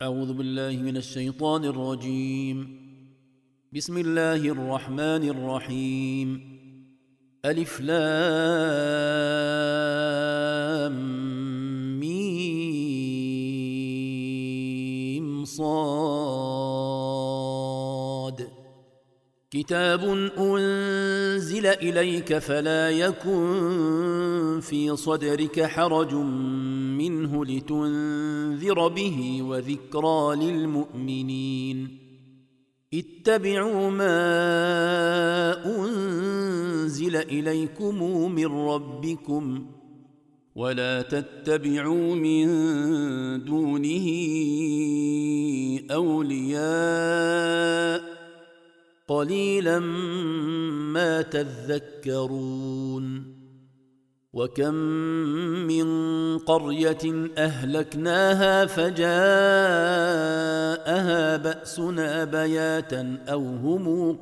أعوذ بالله من الشيطان الرجيم. بسم الله الرحمن الرحيم. ألف لام ميم صاد. كتاب أنزل إليك فلا يكن في صدرك حرج منه لتنذر به وذكرى للمؤمنين. اتبعوا ما أنزل إليكم من ربكم ولا تتبعوا من دونه أولياء قليلا ما تذكرون. وكم من قرية أهلكناها فجاءها بأسنا بياتا أو هم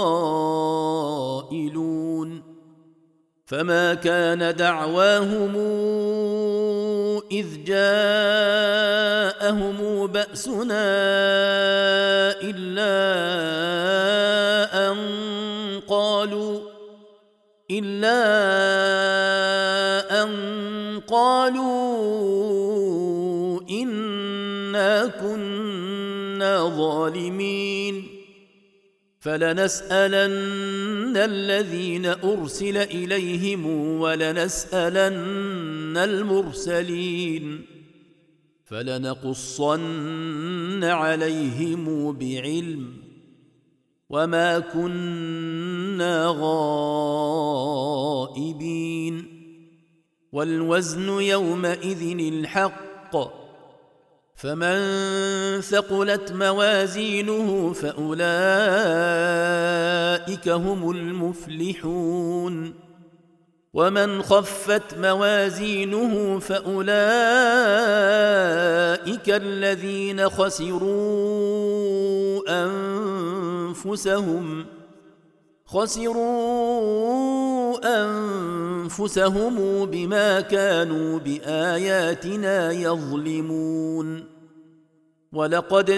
قائلون. فما كان دعواهم إذ جاءهم بأسنا إلا أن قالوا إنا كنا ظالمين. فلنسألن الذين أرسل إليهم ولنسألن المرسلين فلنقصن عليهم بعلم وما كنا غائبين. والوزن يومئذ الحق فمن ثقلت موازينه فأولئك هم المفلحون. ومن خفت موازينه فأولئك الذين خسروا أنفسهم بما كانوا بآياتنا يظلمون. ولقد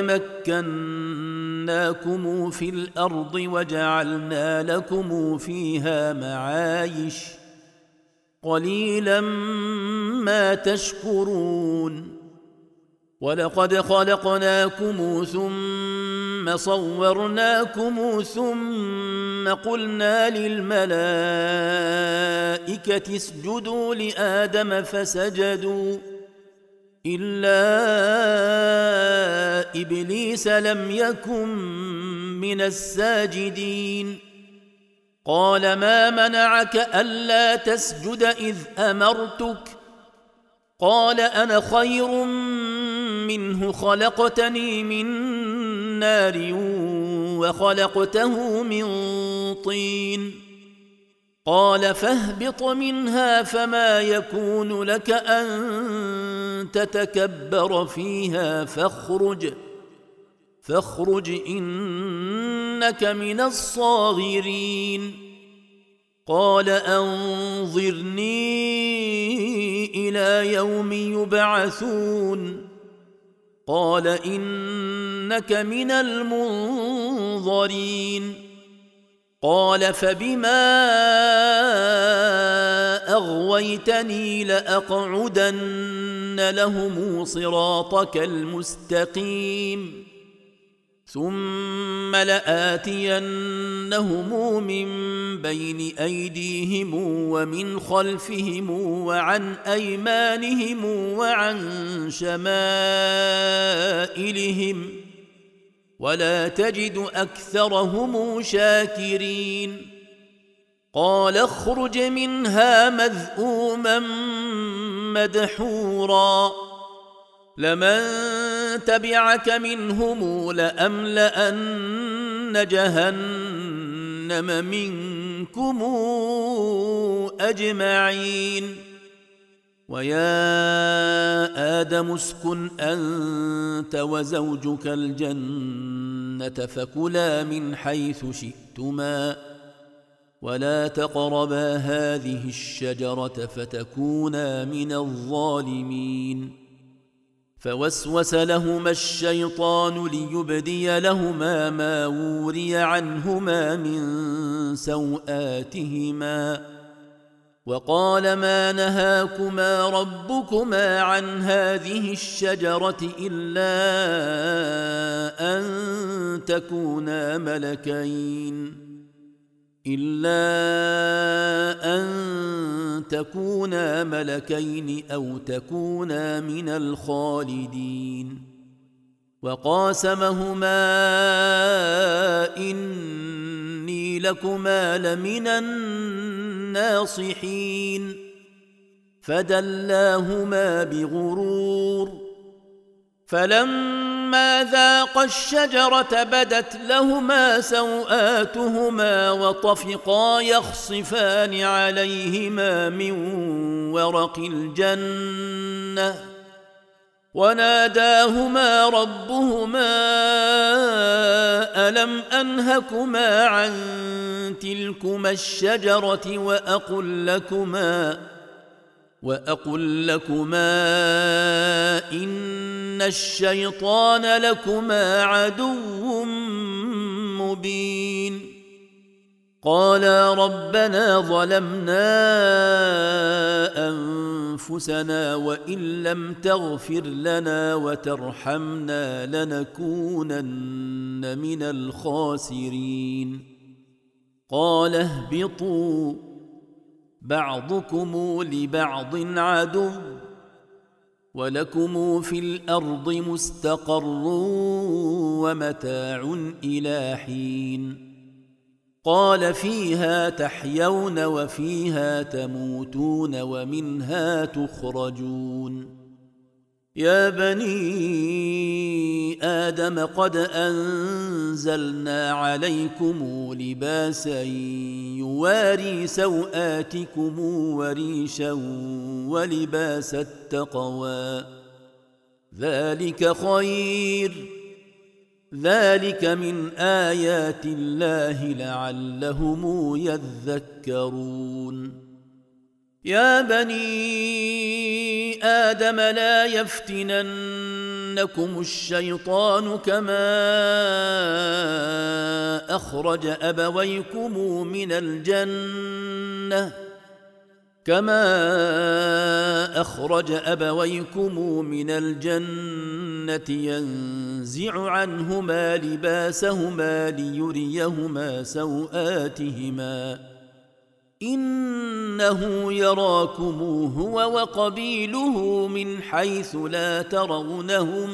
مكناكم في الأرض وجعلنا لكم فيها معايش قليلا ما تشكرون. ولقد خلقناكم ثم صورناكم ثم قلنا للملائكة اسجدوا لآدم فسجدوا إلا إبليس لم يكن من الساجدين. قال ما منعك ألا تسجد إذ أمرتك؟ قال أنا خير منه خلقتني من نار وخلقته من طين. قال فاهبط منها فما يكون لك أن تتكبر فيها فاخرج إنك من الصاغرين. قال أنظرني إلى يوم يبعثون. قال إنك من المنظرين. قال فبما أغويتني لأقعدن لهم صراطك المستقيم ثم لآتينهم من بين أيديهم ومن خلفهم وعن أيمانهم وعن شمائلهم ولا تجد أكثرهم شاكرين. قال اخرج منها مذءوما مدحورا لمن تبعك منهم لأملأن جهنم منكم أجمعين. ويا آدم اسكن أنت وزوجك الجنة فكلا من حيث شئتما ولا تقربا هذه الشجرة فتكونا من الظالمين. فوسوس لهما الشيطان ليبدي لهما ما وري عنهما من سوآتهما وقال ما نهاكما ربكما عن هذه الشجرة إلا أن تكونا ملكين أو تكونا من الخالدين وقاسمهما إني لكما لمن الناصحين فدلاهما بغرور فلما ذاقا الشجرة بدت لهما سوآتهما وطفقا يخصفان عليهما من ورق الجنة وناداهما ربهما ألم أنهكما عن تلكما الشجرة وأقل لكما إن الشيطان لكما عدو مبين قالا ربنا ظلمنا أنفسنا وإن لم تغفر لنا وترحمنا لنكونن من الخاسرين قال اهبطوا بعضكم لبعض عدو ولكم في الأرض مستقر ومتاع إلى حين قال فيها تحيون وفيها تموتون ومنها تخرجون يا بني آدم قد أنزلنا عليكم لباسا يواري سوآتكم وريشا ولباس التقوى ذلك خير ذلك من آيات الله لعلهم يذكرون يا بني آدم لا يفتننكم الشيطان كما أخرج أبويكم من الجنة ينزع عنهما لباسهما ليريهما سوآتهما إنه يراكم هو وقبيله من حيث لا ترونهم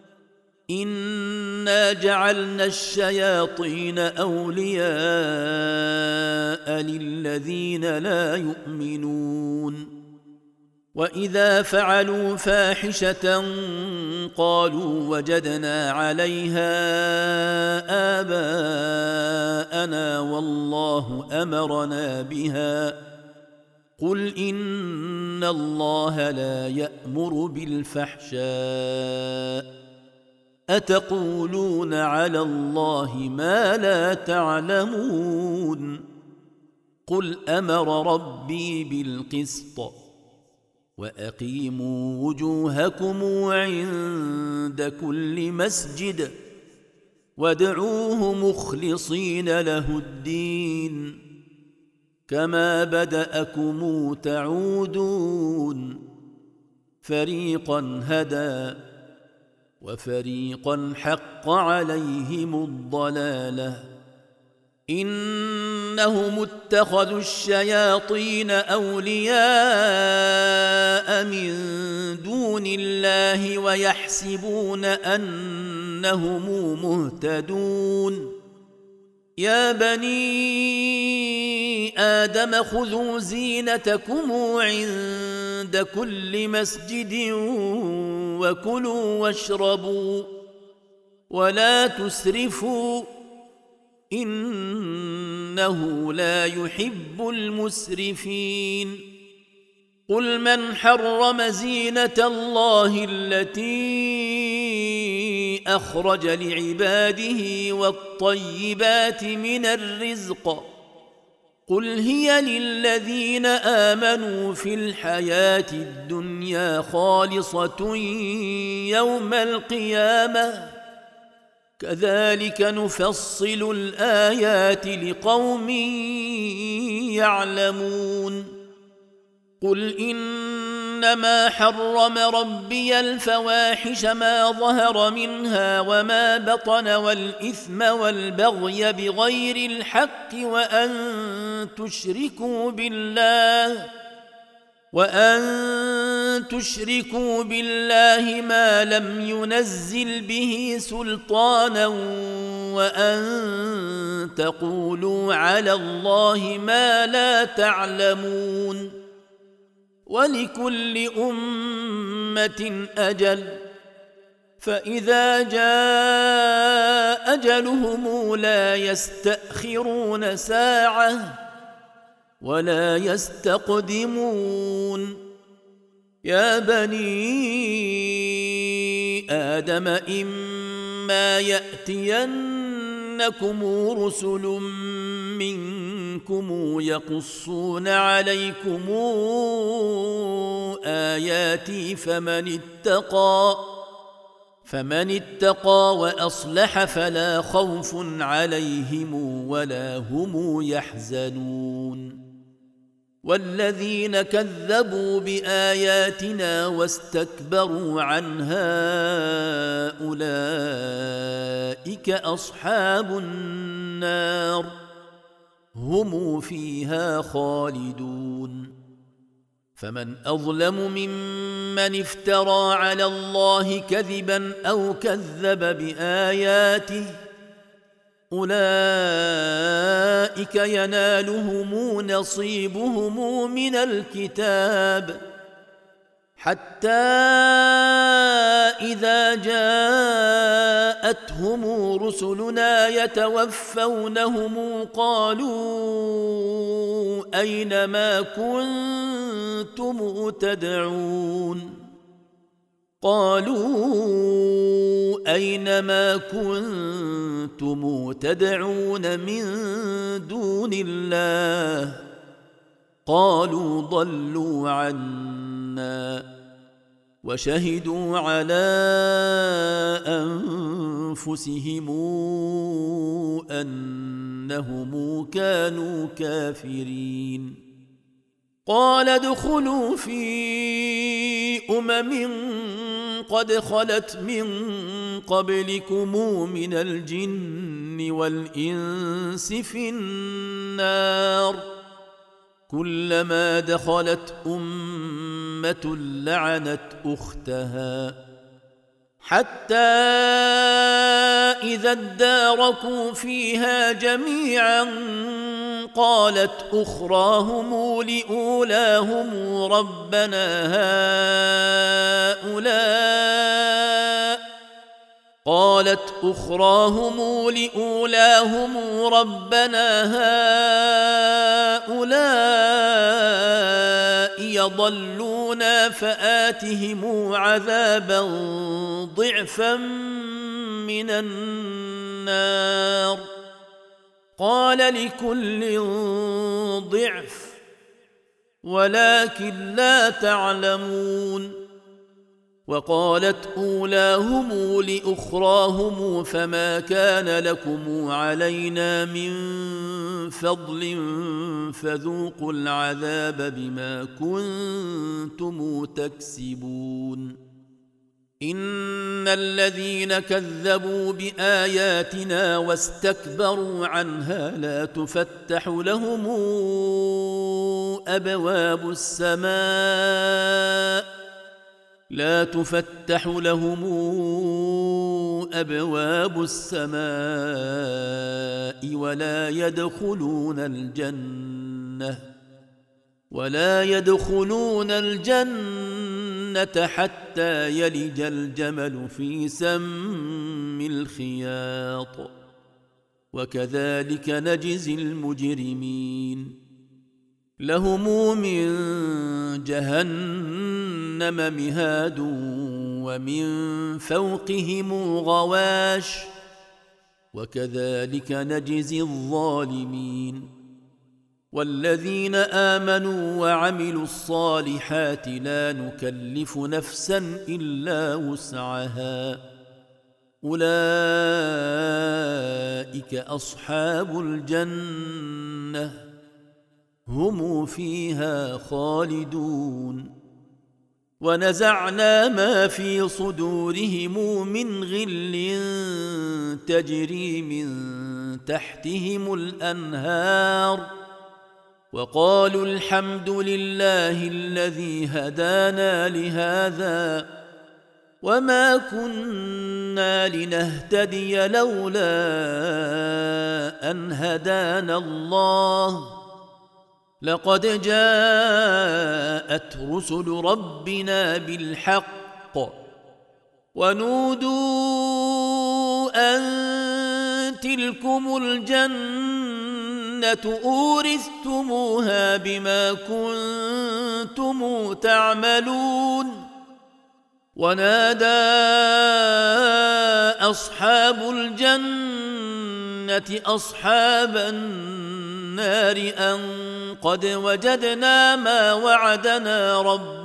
إنا جعلنا الشياطين أولياء للذين لا يؤمنون وإذا فعلوا فاحشة قالوا وجدنا عليها آباءنا والله أمرنا بها قل إن الله لا يأمر بالفحشاء أتقولون على الله ما لا تعلمون قل أمر ربي بالقسط وأقيموا وجوهكم عند كل مسجد وادعوه مخلصين له الدين كما بدأكم تعودون فريقا هدى وفريقا حق عليهم الضلالة إنهم اتخذوا الشياطين أولياء من دون الله ويحسبون أنهم مهتدون يا بني آدم خذوا زينتكم عند كل مسجد وكلوا واشربوا ولا تسرفوا إنه لا يحب المسرفين قل من حرم زينة الله التي أخرج لعباده والطيبات من الرزق قل هي للذين آمنوا في الحياة الدنيا خالصة يوم القيامة كذلك نفصل الآيات لقوم يعلمون قل إنما حرم ربي الفواحش ما ظهر منها وما بطن والإثم والبغي بغير الحق وأن تشركوا بالله ما لم ينزل به سلطانا وأن تقولوا على الله ما لا تعلمون ولكل أمة أجل فإذا جاء أجلهم لا يستأخرون ساعة ولا يستقدمون يا بني آدم إما يأتينكم رسل منكم يقصون عليكم آياتي فمن اتقى وأصلح فلا خوف عليهم ولا هم يحزنون والذين كذبوا بآياتنا واستكبروا عنها أولئك أصحاب النار هم فيها خالدون فمن أظلم ممن افترى على الله كذبا أو كذب بآياته أولئك ينالهم نصيبهم من الكتاب حتى إذا جاءتهم رسلنا يتوفونهم قالوا أين ما كنتم تدعون من دون الله قالوا ضلوا عنا وشهدوا على أنفسهم أنهم كانوا كافرين قال ادخلوا في قد خلت من قبلكم من الجن والإنس في النار كلما دخلت أمة لعنت أختها حتى إذا اداركوا فيها جميعا قالت أخراهم لأولاهم ربنا هؤلاء يضلونا فآتهم عذابا ضعفا من النار قال لكل ضعف ولكن لا تعلمون وقالت أولاهم لأخراهم فما كان لكم علينا من فضل فذوقوا العذاب بما كنتم تكسبون إن الذين كذبوا بآياتنا واستكبروا عنها لا تفتح لهم أبواب السماء ولا يدخلون الجنة حتى يلج الجمل في سم الخياط وكذلك نجزي المجرمين لهم من جهنم مهاد ومن فوقهم غواش وكذلك نجزي الظالمين والذين آمنوا وعملوا الصالحات لا نكلف نفسا إلا وسعها أولئك أصحاب الجنة هم فيها خالدون ونزعنا ما في صدورهم من غل تجري من تحتهم الأنهار وقالوا الحمد لله الذي هدانا لهذا وما كنا لنهتدي لولا أن هدانا الله لقد جاءت رسل ربنا بالحق ونودوا أن تلكم الجنة أورثتموها بما كنتم تعملون ونادى أصحاب الجنة أصحاب النار أن قد وجدنا ما وعدنا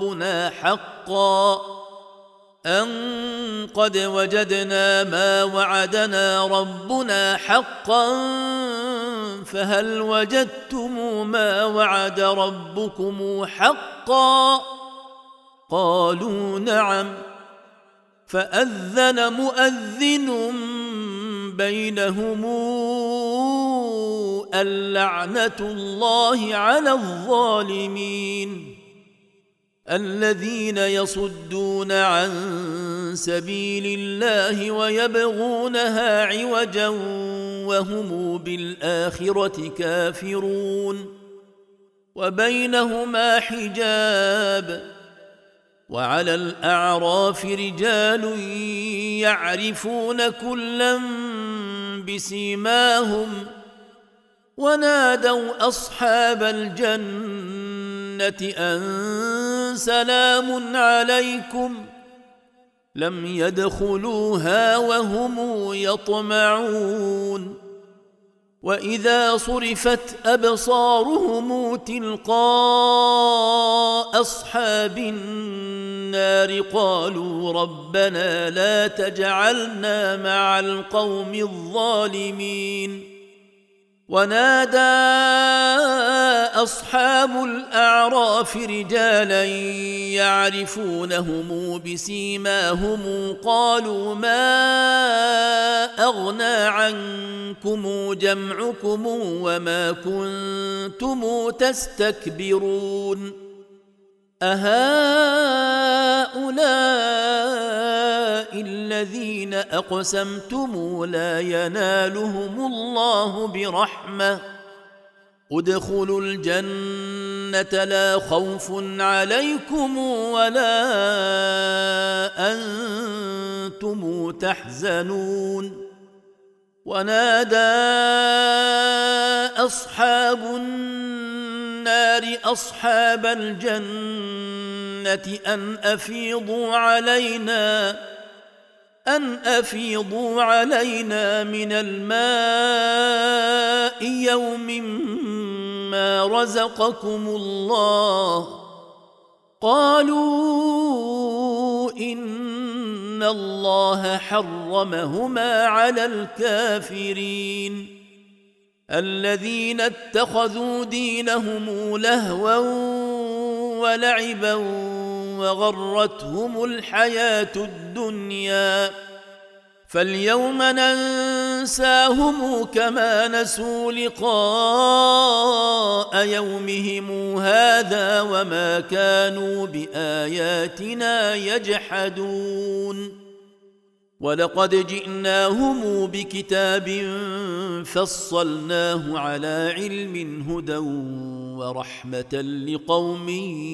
ربنا حقا فهل وجدتم ما وعد ربكم حقا قالوا نعم فأذن مؤذن بينهم اللعنة الله على الظالمين الذين يصدون عن سبيل الله ويبغونها عوجا وهم بالآخرة كافرون وبينهما حجاب وعلى الأعراف رجال يعرفون كلا بسيماهم ونادوا أصحاب الجنة أن سلام عليكم لم يدخلوها وهم يطمعون وإذا صرفت أبصارهم تلقاء أصحاب النار قالوا ربنا لا تجعلنا مع القوم الظالمين ونادى أصحاب الأعراف رجالا يعرفونهم بسيماهم قالوا ما أغنى عنكم جمعكم وما كنتم تستكبرون أهؤلاء الذين أقسمتم لا ينالهم الله برحمة ادخلوا الجنة لا خوف عليكم ولا أنتم تحزنون ونادى أصحاب النار أصحاب الجنة أن أفيضوا علينا من الماء يوم ما رزقكم الله قالوا إن الله حرمهما على الكافرين الذين اتخذوا دينهم لهوا ولعبا وغرتهم الحياة الدنيا فاليوم ننساهم كما نسوا لقاء يومهم هذا وما كانوا بآياتنا يجحدون ولقد جئناهم بكتاب فصلناه على علم هدى ورحمة لقوم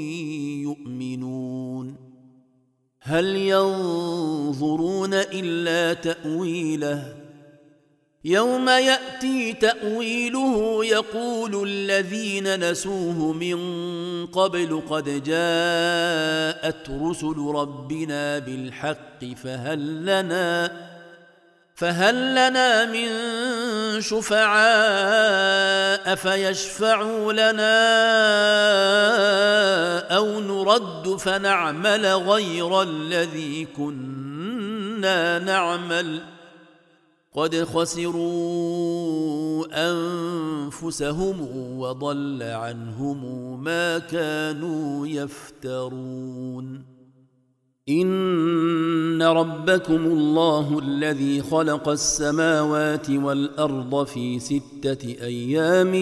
يؤمنون هل ينظرون إلا تأويله يوم يأتي تأويله يقول الذين نسوه من قبل قد جاءت رسل ربنا بالحق فهل لنا من شفعاء فيشفعوا لنا أو نرد فنعمل غير الذي كنا نعمل قد خسروا أنفسهم وضل عنهم ما كانوا يفترون إن ربكم الله الذي خلق السماوات والأرض في 6 أيام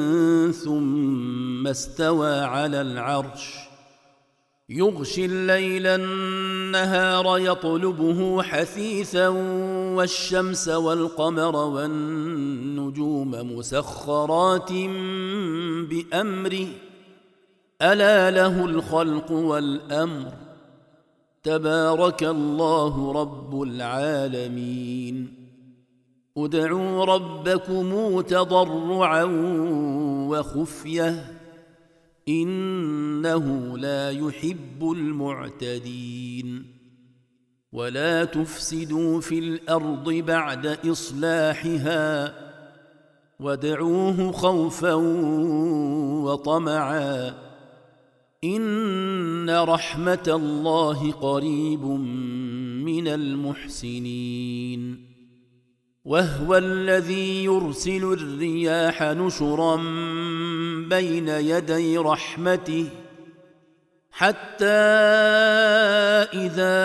ثم استوى على العرش يغشي الليل النهار يطلبه حثيثا والشمس والقمر والنجوم مسخرات بأمره ألا له الخلق والأمر تبارك الله رب العالمين ادعوا ربكم تضرعا وخفية إنه لا يحب المعتدين ولا تفسدوا في الأرض بعد إصلاحها وادعوه خوفا وطمعا إن رحمة الله قريب من المحسنين وهو الذي يرسل الرياح نشرا بين يدي رحمته حتى إذا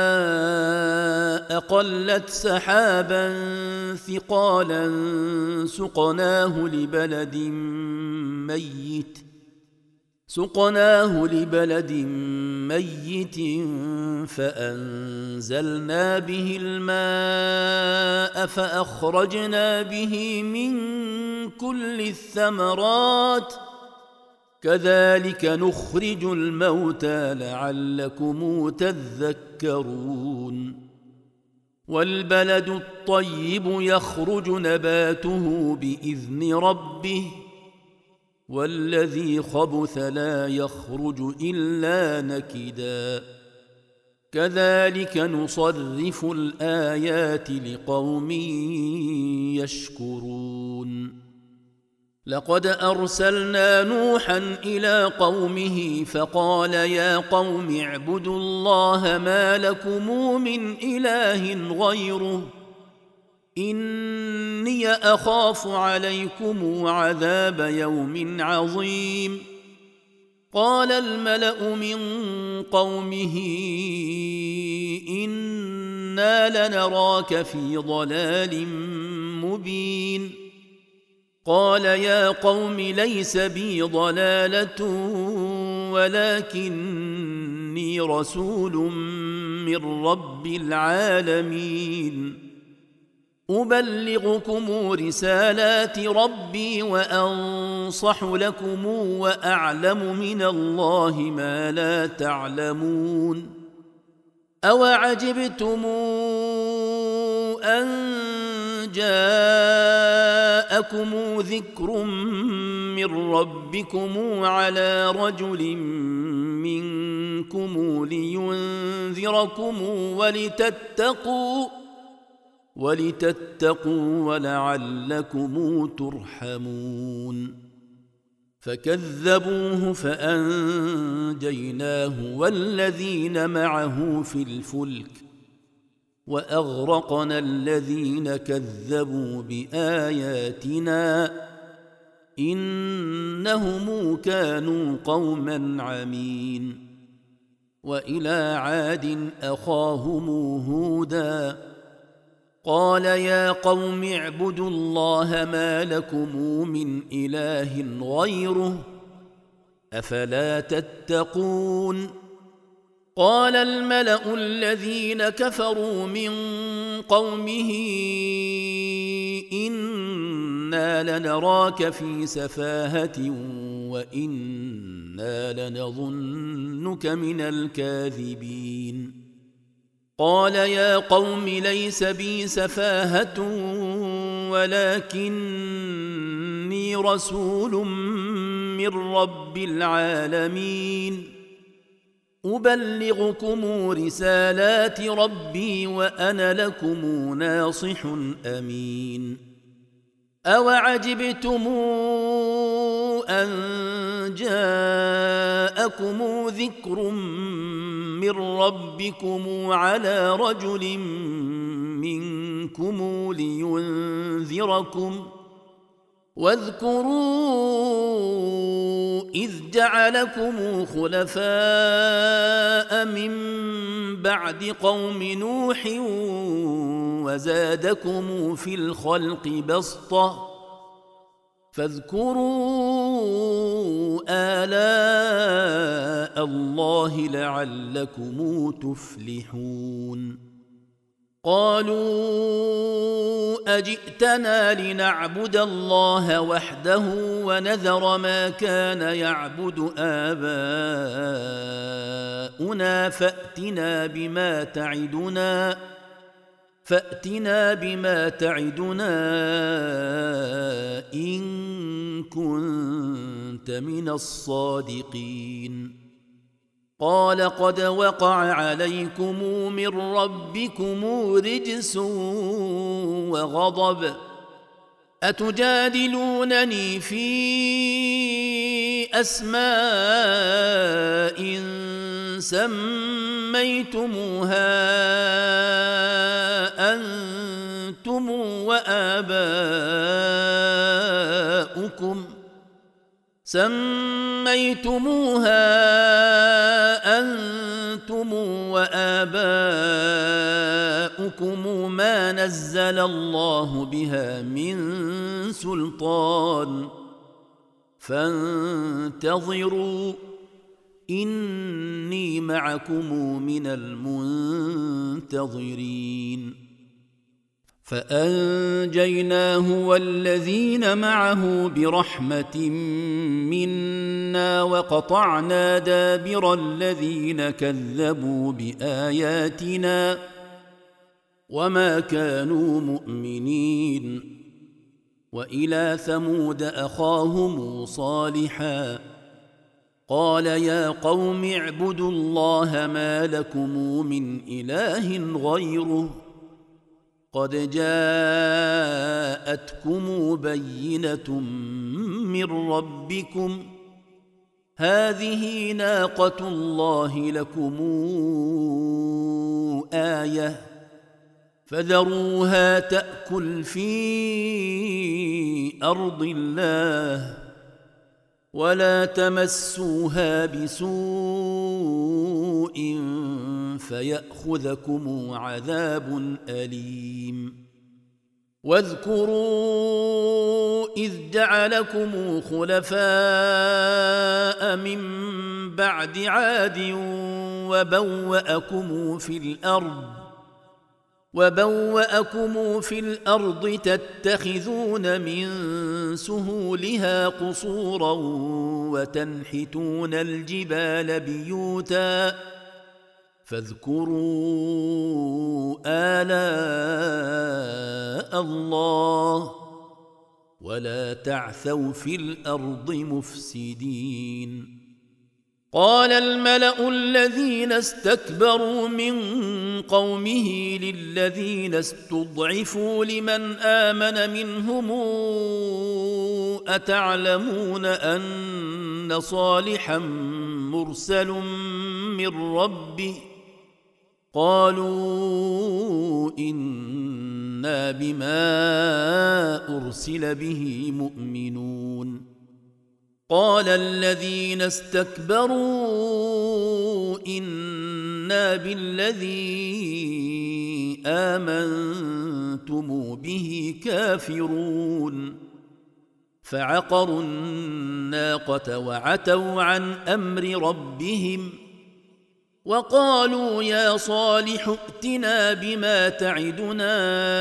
أقلت سحابا ثقالا سقناه لبلد ميت فأنزلنا به الماء فأخرجنا به من كل الثمرات كذلك نخرج الموتى لعلكم تذكرون والبلد الطيب يخرج نباته بإذن ربه والذي خبث لا يخرج إلا نكدا كذلك نصرف الآيات لقوم يشكرون لقد أرسلنا نوحا إلى قومه فقال يا قوم اعبدوا الله ما لكم من إله غيره إني أخاف عليكم عذاب يوم عظيم قال الملأ من قومه إنا لنراك في ضلال مبين قال يا قوم ليس بي ضلالة ولكني رسول من رب العالمين أبلغكم رسالات ربي وأنصح لكم وأعلم من الله ما لا تعلمون أوعجبتم أن جاءكم ذكر من ربكم على رجل منكم لينذركم ولتتقوا ولعلكم ترحمون فكذبوه فأنجيناه والذين معه في الفلك وأغرقنا الذين كذبوا بآياتنا إنهم كانوا قوما عمين وإلى عاد أخاهم هودا قال يا قوم اعبدوا الله ما لكم من إله غيره أفلا تتقون قال الملأ الذين كفروا من قومه إنا لنراك في سفاهة وإنا لنظنك من الكاذبين قال يا قوم ليس بي سفاهة ولكني رسول من رب العالمين أبلغكم رسالات ربي وأنا لكم ناصح أمين أوعجبتم أن جاءكم ذكر من ربكم على رجل منكم لينذركم واذكروا إذ جعلكم خلفاء من بعد قوم نوح وزادكم في الخلق بسطة فاذكروا آلاء الله لعلكم تفلحون قالوا أجئتنا لنعبد الله وحده ونذر ما كان يعبد آباؤنا فأتنا بما تعدنا إن كنت من الصادقين قال قد وقع عليكم من ربكم رجس وغضب أتجادلونني في أسماء سميتموها أنتم وآباؤكم ما نزل الله بها من سلطان فانتظروا إني معكم من المنتظرين فأنجيناه والذين معه برحمة منا وقطعنا دابر الذين كذبوا بآياتنا وما كانوا مؤمنين وإلى ثمود أخاهم صالحا قال يا قوم اعبدوا الله ما لكم من إله غيره قد جاءتكم بينة من ربكم هذه ناقة الله لكم آية فذروها تأكل في أرض الله ولا تمسوها بسوء فيأخذكم عذاب أليم واذكروا إذ جعلكم خلفاء من بعد عاد وبوأكم في الأرض تتخذون من سهولها قصورا وتنحتون الجبال بيوتا فاذكروا آلاء الله ولا تعثوا في الأرض مفسدين قال الملأ الذين استكبروا من قومه للذين استضعفوا لمن آمن منهم أتعلمون أن صالحا مرسل من ربه قالوا إنا بما أرسل به مؤمنون قال الذين استكبروا إنا بالذي آمنتم به كافرون فعقروا الناقة وعتوا عن أمر ربهم وقالوا يا صالح ائتنا بما تعدنا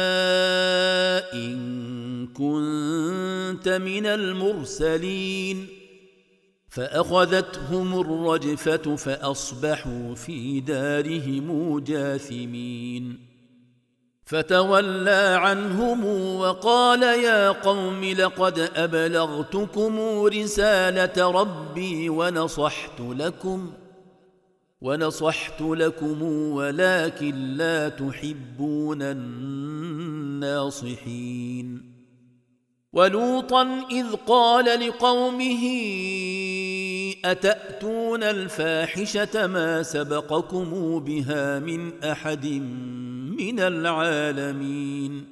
إن كنت من المرسلين فأخذتهم الرجفة فأصبحوا في دارهم جاثمين فتولى عنهم وقال يا قوم لقد أبلغتكم رسالة ربي ونصحت لكم ولكن لا تحبون الناصحين ولوطا إذ قال لقومه أتأتون الفاحشة ما سبقكم بها من أحد من العالمين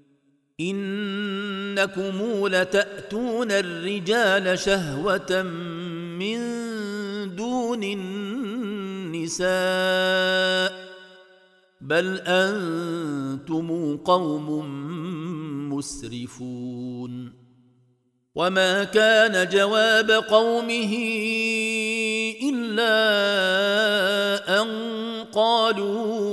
إنكم لتأتون الرجال شهوة من دون النساء بل أنتم قوم مسرفون وما كان جواب قومه إلا أن قالوا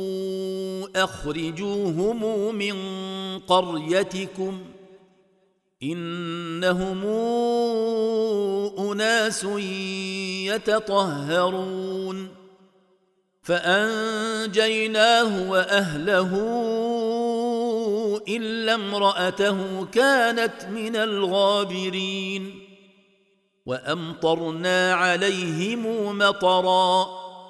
أخرجوهم من قريتكم إنهم أناس يتطهرون فأنجيناه وأهله إلا امرأته كانت من الغابرين وأمطرنا عليهم مطرا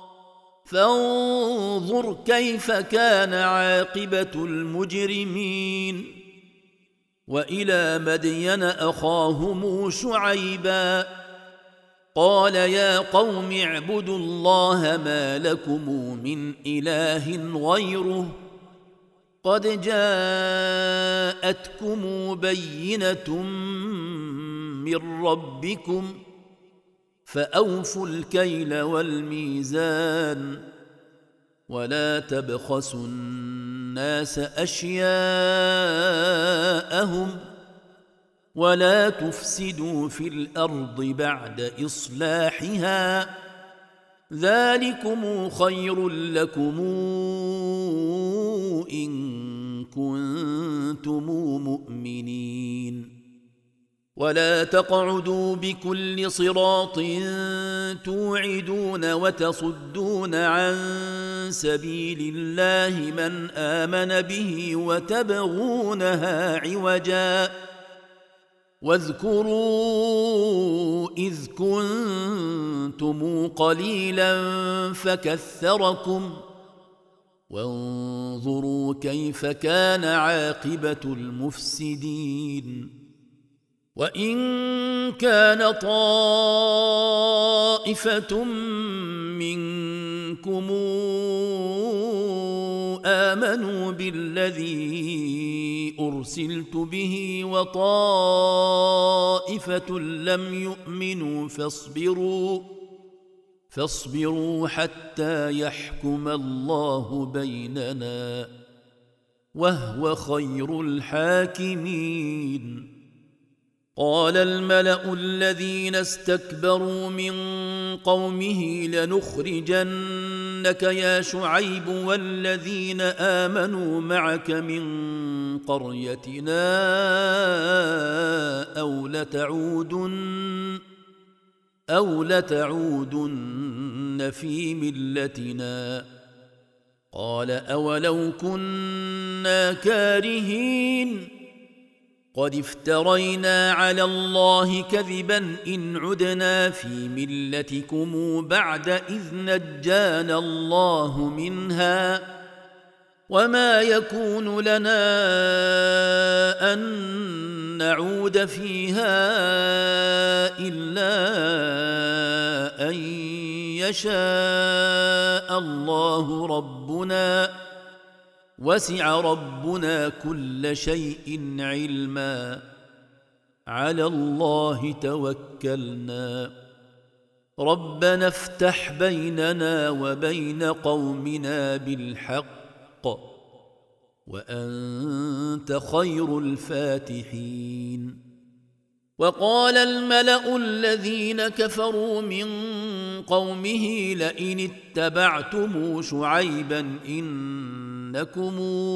فانظر كيف كان عاقبة المجرمين وإلى مدين أخاهم شعيبا قال يا قوم اعبدوا الله ما لكم من إله غيره قد جاءتكم بينة من ربكم فأوفوا الكيل والميزان ولا تبخسوا الناس أشياءهم ولا تفسدوا في الأرض بعد إصلاحها ذلكم خير لكم إن كنتم مؤمنين ولا تقعدوا بكل صراط توعدون وتصدون عن سبيل الله من آمن به وتبغونها عوجا واذكروا إذ كنتم قليلا فكثركم وانظروا كيف كان عاقبة المفسدين وإن كان طائفة منكم آمنوا بالذي أرسلت به وطائفة لم يؤمنوا فاصبروا حتى يحكم الله بيننا وهو خير الحاكمين قال الملأ الذين استكبروا من قومه لنخرجنك يا شعيب والذين آمنوا معك من قريتنا أو لتعودن في ملتنا قال أولو كنا كارهين قد افترينا على الله كذبا إن عدنا في ملتكم بعد إذ نجانا الله منها وما يكون لنا أن نعود فيها إلا أن يشاء الله ربنا وسع ربنا كل شيء علما على الله توكلنا ربنا افتح بيننا وبين قومنا بالحق وأنت خير الفاتحين وقال الملأ الذين كفروا من قومه لئن اتبعتم شعيبا إنكم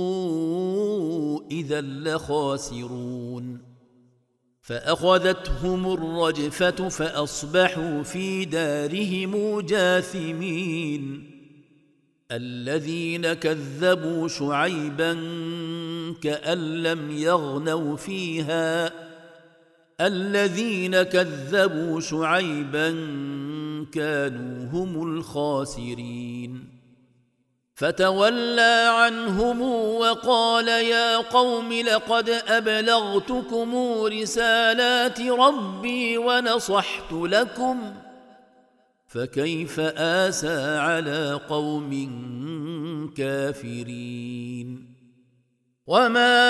إذا لخاسرون فأخذتهم الرجفة فأصبحوا في دارهم جاثمين الذين كذبوا شعيبا كأن لم يغنوا فيها الذين كذبوا شعيبا كانوا هم الخاسرين فتولى عنهم وقال يا قوم لقد أبلغتكم رسالات ربي ونصحت لكم فكيف آسى على قوم كافرين وما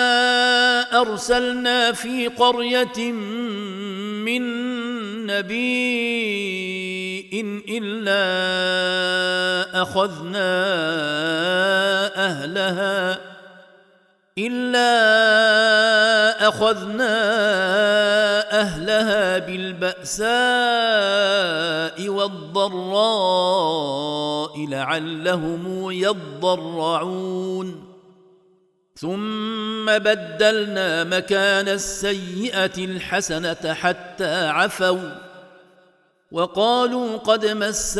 أرسلنا في قرية من نبي إلا أخذنا أهلها بالبأساء والضراء لعلهم يضرعون ثم بدلنا مكان السيئة الحسنة حتى عفوا وقالوا قد مس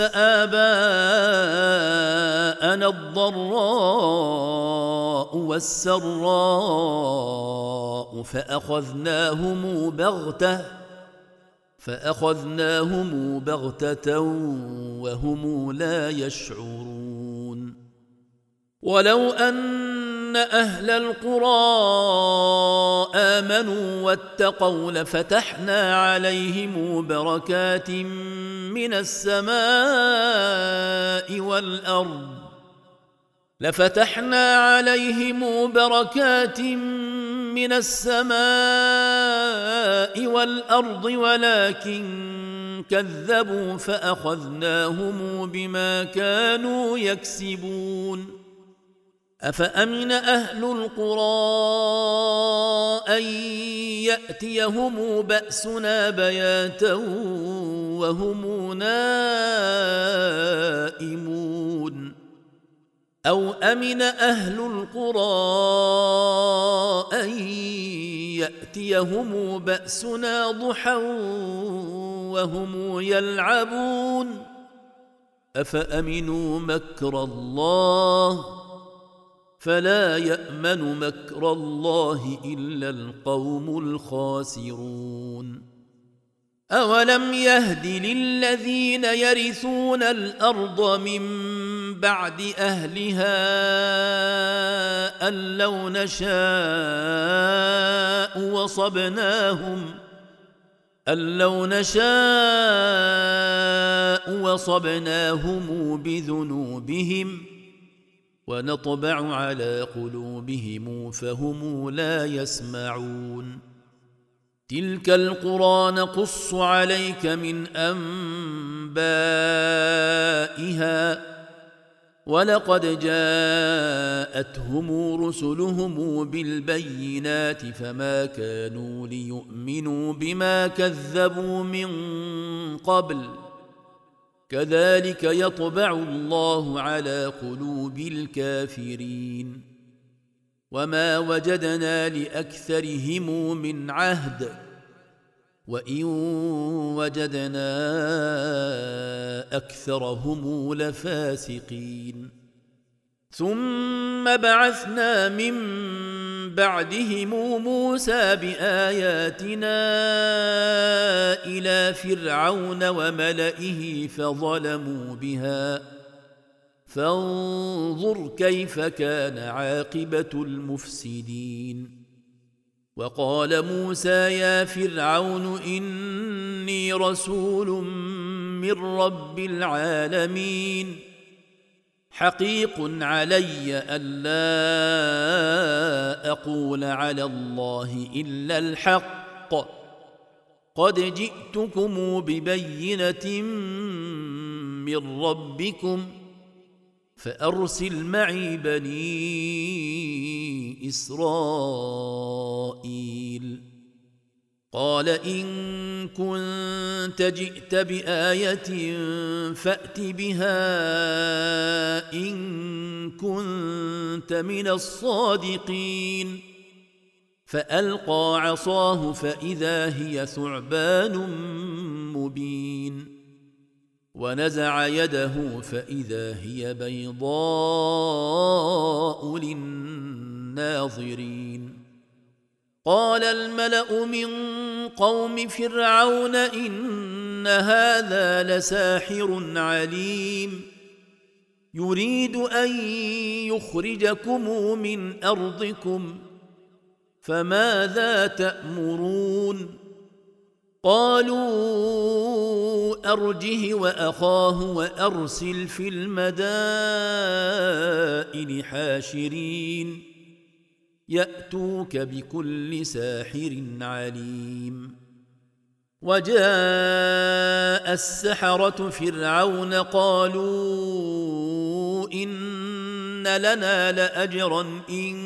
آباءنا الضراء والسراء فأخذناهم بغتة وهم لا يشعرون ولو أن أهل القرى آمنوا واتقوا لفتحنا عليهم بركات من السماء والأرض ولكن كذبوا فأخذناهم بما كانوا يكسبون أفأمن أهل القرى أن يأتيهم بأسنا بياتا وهم نائمون أو أمن أهل القرى أن يأتيهم بأسنا ضحى وهم يلعبون أفأمنوا مكر الله فلا يأمن مكر الله إلا القوم الخاسرون أولم يهد للذين يرثون الأرض من بعد أهلها أن لو نشاء وصبناهم بذنوبهم ونطبع على قلوبهم فهم لا يسمعون تلك القرى نقص عليك من أنبائها ولقد جاءتهم رسلهم بالبينات فما كانوا ليؤمنوا بما كذبوا من قبل كذلك يطبع الله على قلوب الكافرين وما وجدنا لأكثرهم من عهد وإن وجدنا أكثرهم لفاسقين ثم بعثنا من بعدهم موسى بآياتنا إلى فرعون وملئه فظلموا بها فانظر كيف كان عاقبة المفسدين وقال موسى يا فرعون إني رسول من رب العالمين حقيق علي ألا أقول على الله إلا الحق قد جئتكم ببينة من ربكم فأرسل معي بني إسرائيل قال إن كنت جئت بآية فأت بها إن كنت من الصادقين فألقى عصاه فإذا هي ثعبان مبين ونزع يده فإذا هي بيضاء للناظرين قال الملأ من قوم فرعون إن هذا لساحر عليم يريد أن يخرجكم من أرضكم فماذا تأمرون قالوا أرجه وأخاه وأرسل في المدائن حاشرين يأتوك بكل ساحر عليم وجاء السحرة فرعون قالوا إن لنا لأجرا إن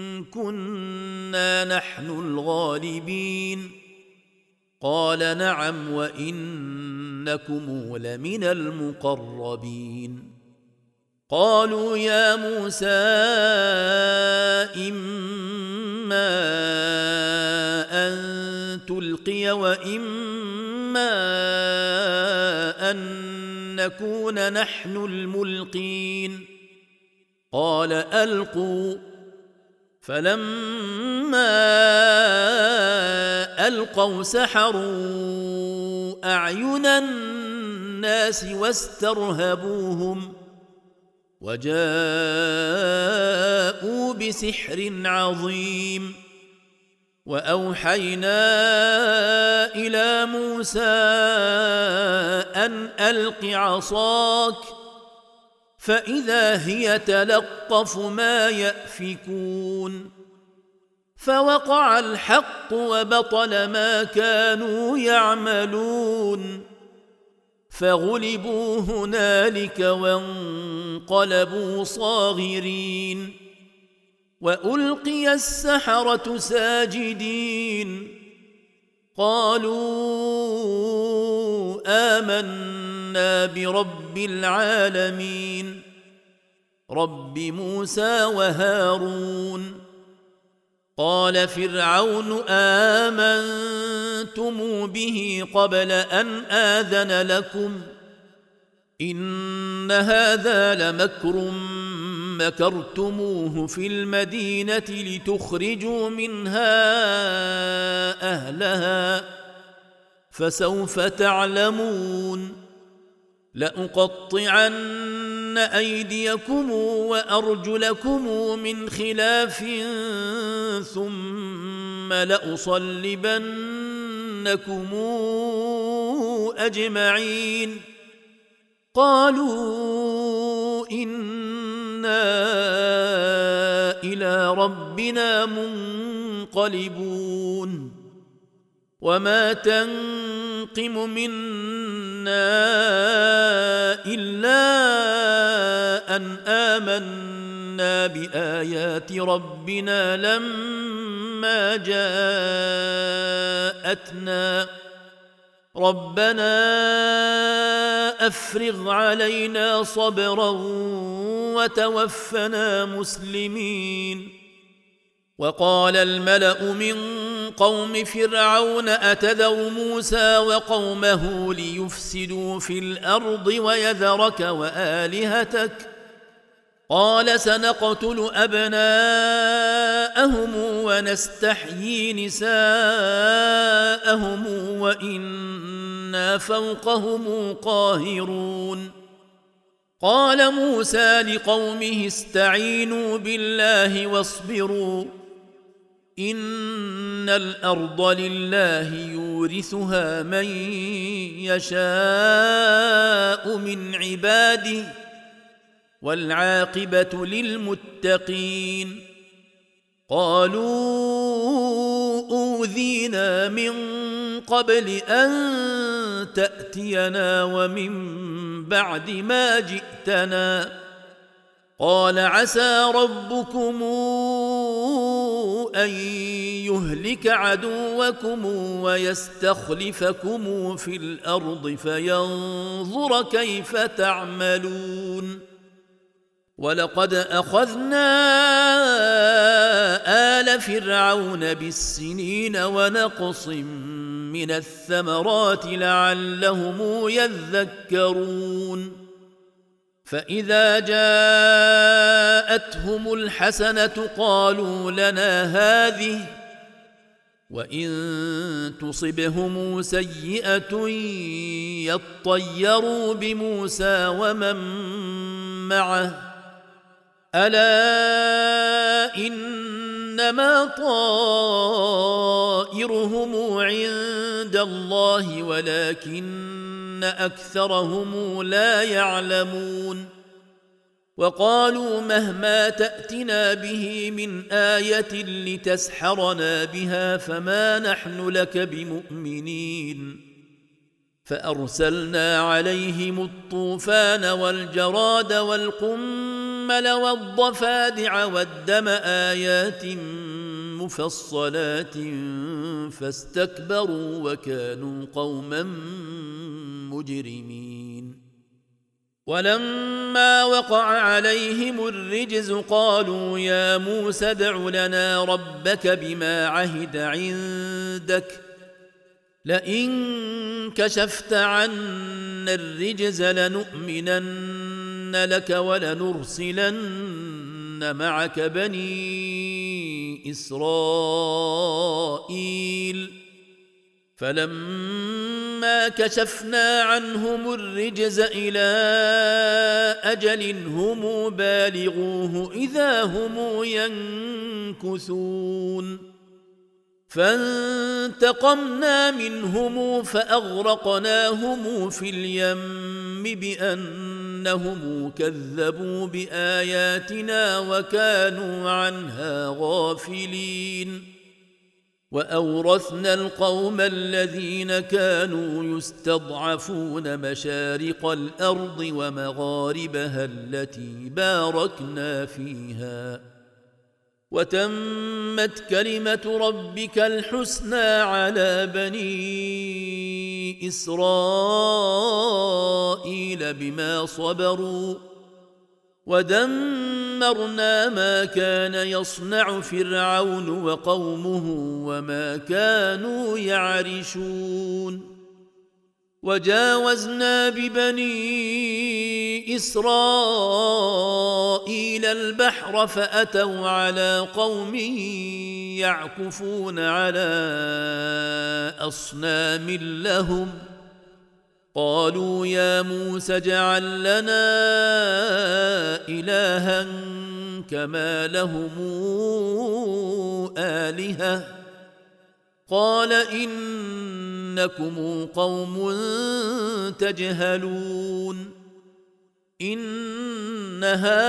كنا نحن الغالبين قال نعم وإنكم لمن المقربين قالوا يا موسى إما أن تلقي وإما أن نكون نحن الملقين قال ألقوا فلما ألقوا سحروا أعين الناس واسترهبوهم وجاءوا بسحر عظيم وأوحينا إلى موسى أن ألق عصاك فإذا هي تلقف ما يأفكون فوقع الحق وبطل ما كانوا يعملون فغلبوا هنالك وانقلبوا صاغرين وألقي السحرة ساجدين قالوا آمنا برب العالمين رب موسى وهارون قال فرعون آمنتم به قبل أن آذن لكم إن هذا لمكر مكرتموه في المدينة لتخرجوا منها أهلها فسوف تعلمون لأقطعن أيديكم وأرجلكم من خلاف ثم لأصلبنكم أجمعين قالوا إنا إلى ربنا منقلبون وما تنقم منا إلا أن آمنا بآيات ربنا لما جاءتنا ربنا أفرغ علينا صبرا وتوفنا مسلمين وقال الملأ من قوم فرعون أتذر موسى وقومه ليفسدوا في الأرض ويذرك وآلهتك قال سنقتل أبناءهم ونستحيي نساءهم وإنا فوقهم قاهرون قال موسى لقومه استعينوا بالله واصبروا إن الأرض لله يورثها من يشاء من عباده والعاقبة للمتقين قالوا أوذينا من قبل أن تأتينا ومن بعد ما جئتنا قال عسى ربكم أن يهلك عدوكم ويستخلفكم في الأرض فينظر كيف تعملون ولقد أخذنا آل فرعون بالسنين ونقص من الثمرات لعلهم يذكرون فإذا جاءتهم الحسنة قالوا لنا هذه وإن تصبهم سيئة يطيروا بموسى ومن معه ألا إنما طائرهم عند الله ولكن أكثرهم لا يعلمون وقالوا مهما تأتنا به من آية لتسحرنا بها فما نحن لك بمؤمنين فأرسلنا عليهم الطوفان والجراد والقمل والضفادع والدم آيات مفصلات فاستكبروا وكانوا قوما مجرمين ولما وقع عليهم الرجز قالوا يا موسى ادع لنا ربك بما عهد عندك لئن كشفت عنا الرجز لنؤمنن لك ولنرسلن معك بني إسرائيل فلما كشفنا عنهم الرجز إلى أجل هم بالغوه إذا هم ينكثون فانتقمنا منهم فأغرقناهم في اليم بأنهم كذبوا بآياتنا وكانوا عنها غافلين وأورثنا القوم الذين كانوا يستضعفون مشارق الأرض ومغاربها التي باركنا فيها وتمت كلمة ربك الحسنى على بني إسرائيل بما صبروا ودمرنا ما كان يصنع فرعون وقومه وما كانوا يعرشون وجاوزنا ببني إسرائيل البحر فأتوا على قوم يعكفون على أصنام لهم قالوا يا موسى اجعل لنا إلها كما لهم آلهة قال إنكم قوم تجهلون إن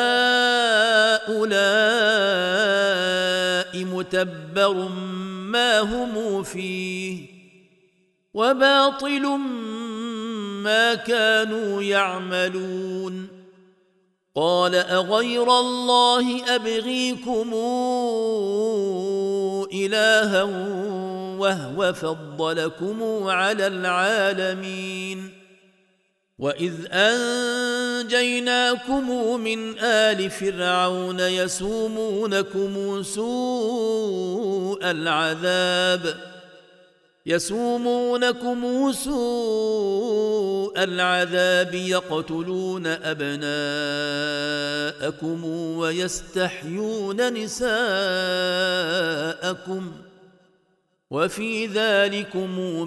هؤلاء متبر ما هم فيه وباطل ما كانوا يعملون قال أغير الله أبغيكم إلها وهو فضلكم على العالمين وإذ أنجيناكم من آل فرعون يسومونكم سوء العذاب يقتلون أبناءكم ويستحيون نساءكم وفي ذلكم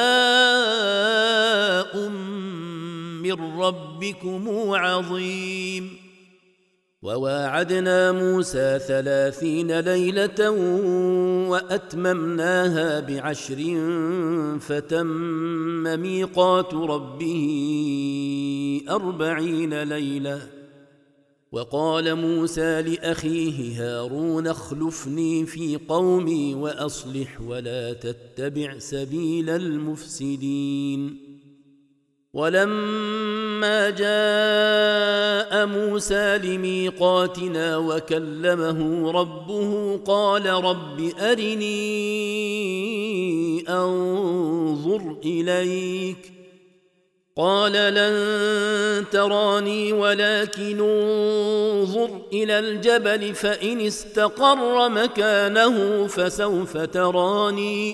بلاء من ربكم عظيم وواعدنا موسى 30 ليلة وأتممناها ب10 فتم ميقات ربه 40 ليلة وقال موسى لأخيه هارون اخلفني في قومي وأصلح ولا تتبع سبيل المفسدين ولما جاء موسى لميقاتنا وكلمه ربه قال رب أرني أنظر إليك قال لن تراني ولكن انظر إلى الجبل فإن استقر مكانه فسوف تراني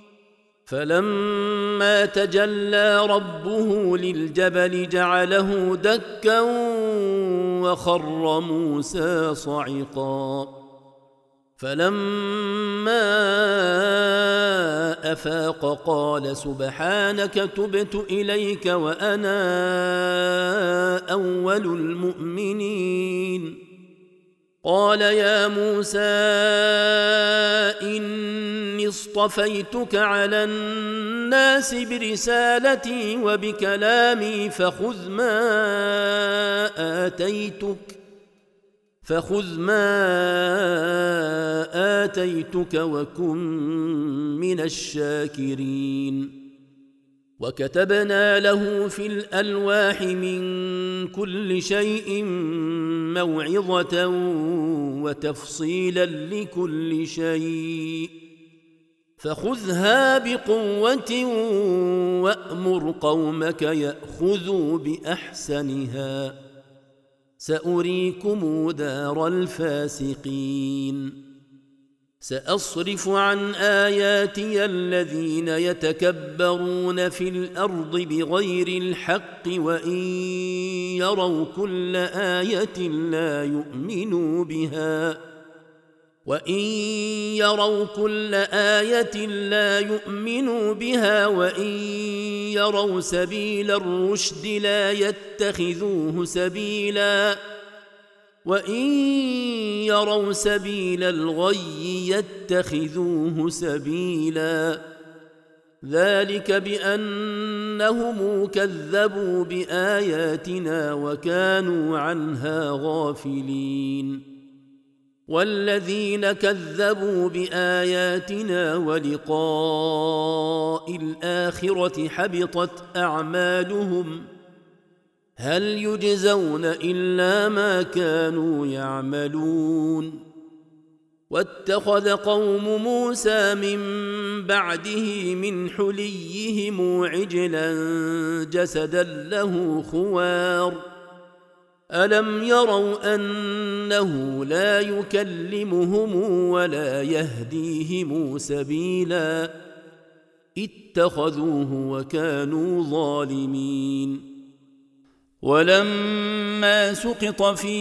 فلما تجلى ربه للجبل جعله دكا وخر موسى صعقا فلما أفاق قال سبحانك تبت إليك وأنا أول المؤمنين. قال يا موسى إني اصطفيتك على الناس برسالتي وبكلامي فخذ ما آتيتك وكن من الشاكرين. وكتبنا له في الألواح من كل شيء موعظة وتفصيلا لكل شيء فخذها بقوة وأمر قومك يأخذوا بأحسنها سأريكم دار الفاسقين. سأصرف عن آياتي الذين يتكبرون في الأرض بغير الحق وإن يروا كل آية لا يؤمنوا بها وإن يروا سبيل الرشد لا يتخذوه سبيلا وإن يروا سبيل الغي يتخذوه سبيلا ذلك بأنهم كذبوا بآياتنا وكانوا عنها غافلين. والذين كذبوا بآياتنا ولقاء الآخرة حبطت أعمالهم هل يجزون إلا ما كانوا يعملون. واتخذ قوم موسى من بعده من حليهم عجلا جسدا له خوار ألم يروا أنه لا يكلمهم ولا يهديهم سبيلا اتخذوه وكانوا ظالمين. ولما سقط في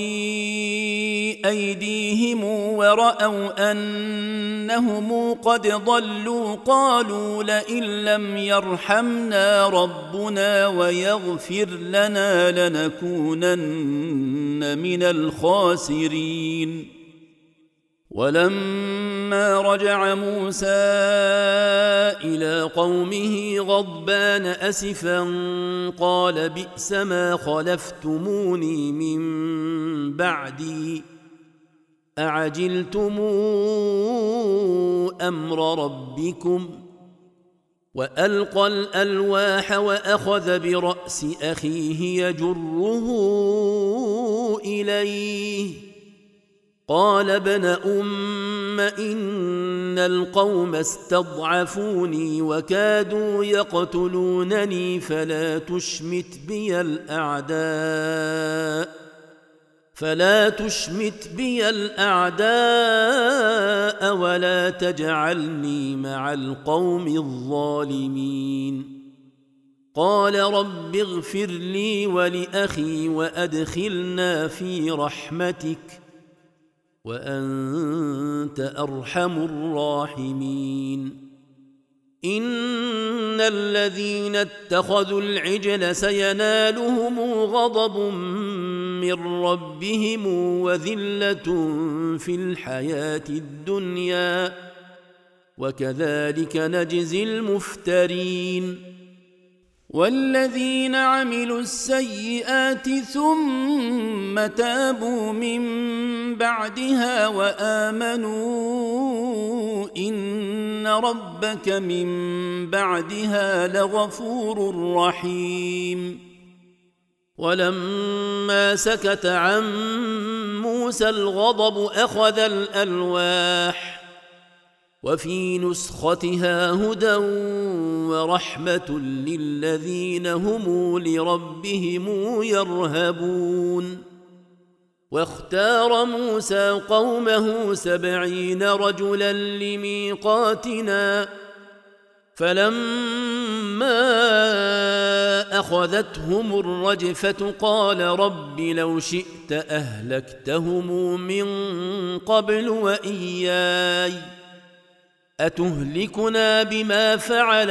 أيديهم ورأوا أنهم قد ضلوا قالوا لئن لم يرحمنا ربنا ويغفر لنا لنكونن من الخاسرين. ولما رجع موسى إلى قومه غضبان أسفا قال بئس ما خلفتموني من بعدي أعجلتم أمر ربكم. وألقى الألواح وأخذ برأس أخيه يجره إليه قال ابن أم إن القوم استضعفوني وكادوا يقتلونني فلا تشمت بي الأعداء ولا تجعلني مع القوم الظالمين. قال رب اغفر لي ولأخي وأدخلنا في رحمتك وأنت أرحم الراحمين. إن الذين اتخذوا العجل سينالهم غضب من ربهم وذلة في الحياة الدنيا وكذلك نجزي المفترين. والذين عملوا السيئات ثم تابوا من بعدها وآمنوا إن ربك من بعدها لغفور رحيم. ولما سكت عن موسى الغضب أخذ الألواح وفي نسختها هدى ورحمة للذين هم لربهم يرهبون. واختار موسى قومه 70 رجلا لميقاتنا فلما أخذتهم الرجفة قال رب لو شئت أهلكتهم من قبل وإياي أتهلكنا بما فعل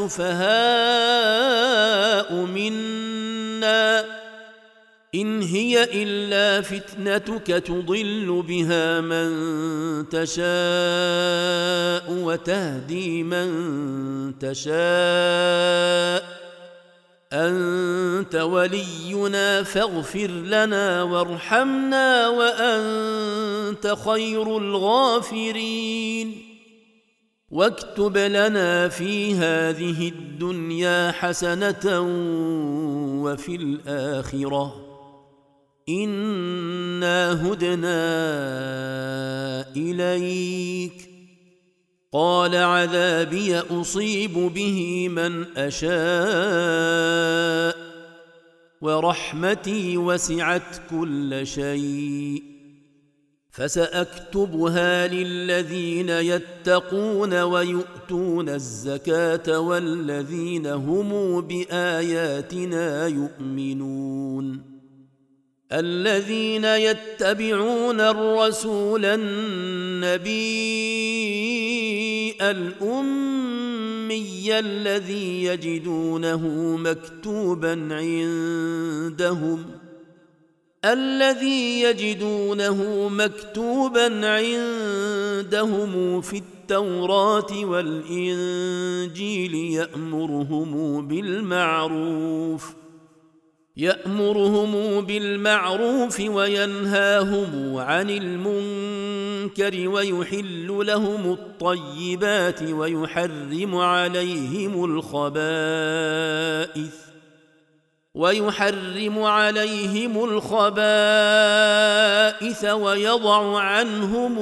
السفهاء منا إن هي إلا فتنتك تضل بها من تشاء وتهدي من تشاء أنت ولينا فاغفر لنا وارحمنا وأنت خير الغافرين واكتب لنا في هذه الدنيا حسنة وفي الآخرة إنا هدنا إليك قال عذابي أصيب به من أشاء ورحمتي وسعت كل شيء فسأكتبها للذين يتقون ويؤتون الزكاة والذين هم بآياتنا يؤمنون الذين يتبعون الرسول النبي الأمي الذي يجدونه مكتوبا عندهم في التوراة والإنجيل يأمرهم بالمعروف وينهاهم عن المنكر ويحرم عليهم الخبائث ويضع عنهم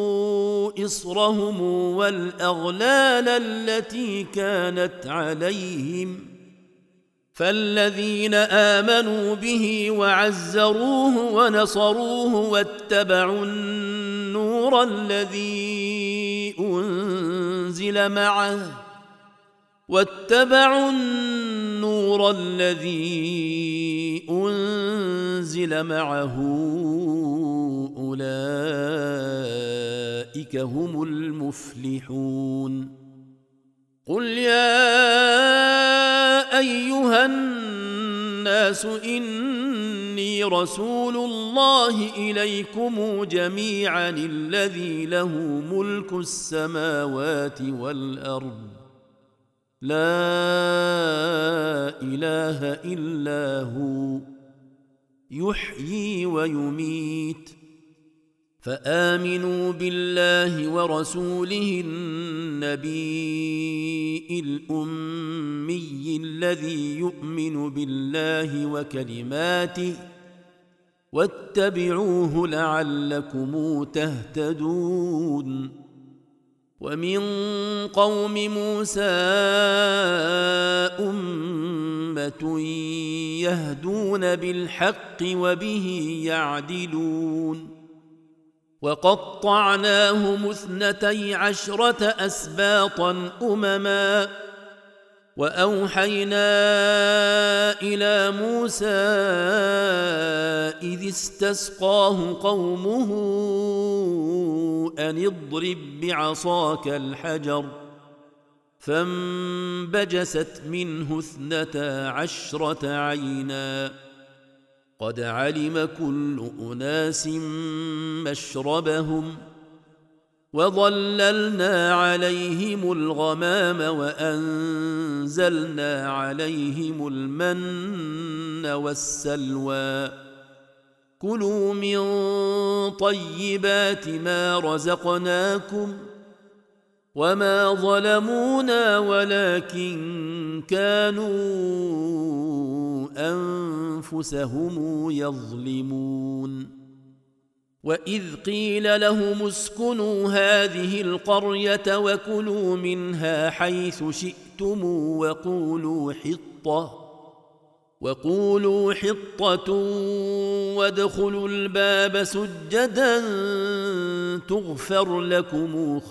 إصرهم والأغلال التي كانت عليهم فالذين آمنوا به وعزروه ونصروه واتبعوا النور الذي أنزل معه أولئك هم المفلحون قل يا أيها الناس إني رسول الله إليكم جميعا الذي له ملك السماوات والأرض لا إله إلا هو يحيي ويميت فآمنوا بالله ورسوله النبي الأمي الذي يؤمن بالله وكلماته واتبعوه لعلكم تهتدون ومن قوم موسى أمة يهدون بالحق وبه يعدلون وقطعناهم 12 أسباطا أمما وأوحينا إلى موسى إذ استسقاه قومه أن اضرب بعصاك الحجر فانبجست منه 12 عينا قد علم كل أناس مشربهم وظللنا عليهم الغمام وأنزلنا عليهم المن والسلوى كلوا من طيبات ما رزقناكم وما ظلمونا ولكن كانوا أنفسهم يظلمون وإذ قيل لهم اسكنوا هذه القرية وكلوا منها حيث شئتم وقولوا حطة وادخلوا الباب سجدا تغفر لكم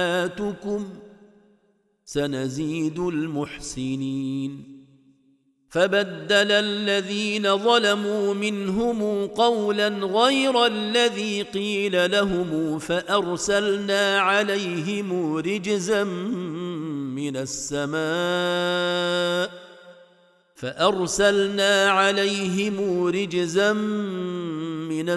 خطيئاتكم سنزيد المحسنين فبدل الذين ظلموا منهم قولا غير الذي قيل لهم فأرسلنا عليهم رجزا من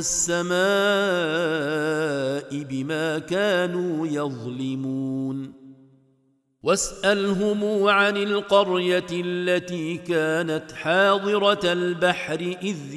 السماء بما كانوا يظلمون واسألهم عن القرية التي كانت حاضرة البحر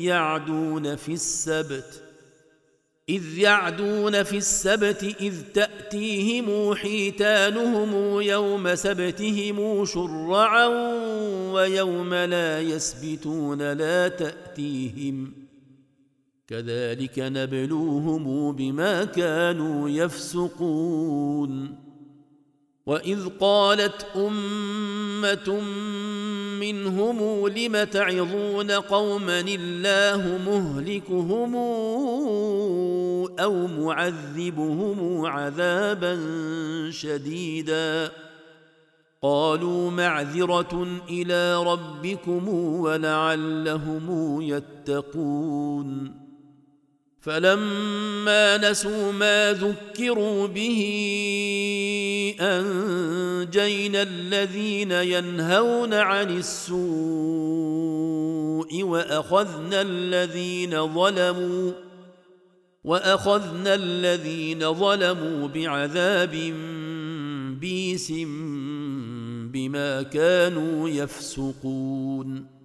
إذ يعدون في السبت إذ تأتيهم حيتانهم يوم سبتهم شرعا ويوم لا يسبتون لا تأتيهم كذلك نبلوهم بما كانوا يفسقون وإذ قالت أمة منهم لم تعظون قوما الله مهلكهم أو معذبهم عذابا شديدا قالوا معذرة إلى ربكم ولعلهم يتقون فلما نسوا ما ذكروا به أنجينا الذين ينهون عن السوء وأخذنا الذين ظلموا بعذاب بئيس بما كانوا يفسقون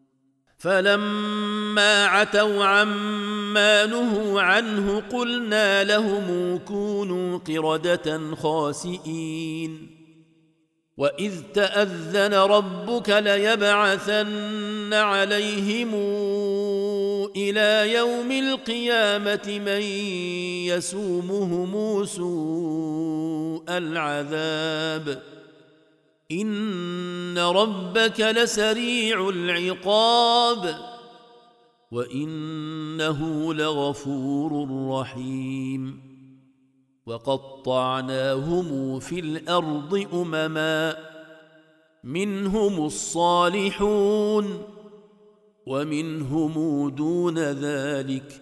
فلما عتوا عما نهوا عنه قلنا لهم كونوا قردة خاسئين وإذ تأذن ربك ليبعثن عليهم إلى يوم القيامة من يسومهم سوء العذاب إن ربك لسريع العقاب وإنه لغفور رحيم وقطعناهم في الأرض أمما منهم الصالحون ومنهم دون ذلك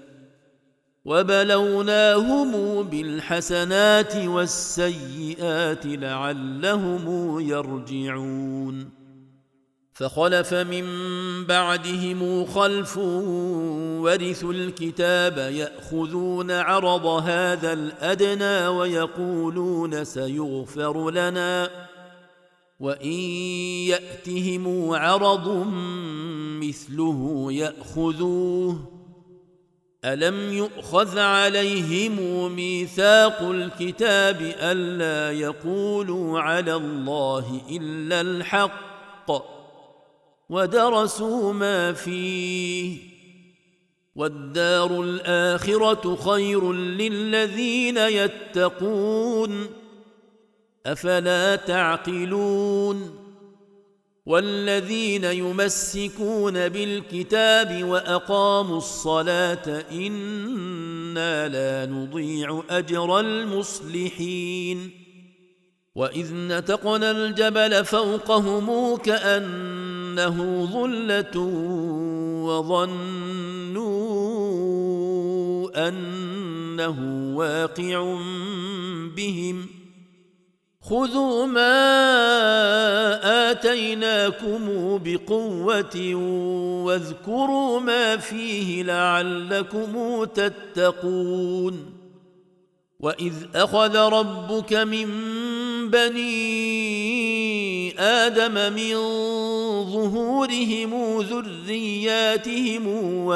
وبلوناهم بالحسنات والسيئات لعلهم يرجعون فخلف من بعدهم خلف ورثوا الكتاب يأخذون عرض هذا الأدنى ويقولون سيغفر لنا وإن يأتهم عرض مثله يأخذوه ألم يؤخذ عليهم ميثاق الكتاب ألا يقولوا على الله إلا الحق ودرسوا ما فيه والدار الآخرة خير للذين يتقون أفلا تعقلون والذين يمسكون بالكتاب وأقاموا الصلاة إنا لا نضيع أجر المصلحين وإذ نتقنا الجبل فوقهم كأنه ظلة وظنوا أنه واقع بهم خذوا ما آتيناكم بقوة واذكروا ما فيه لعلكم تتقون وإذ أخذ ربك من بني آدم من ظهورهم ذرياتهم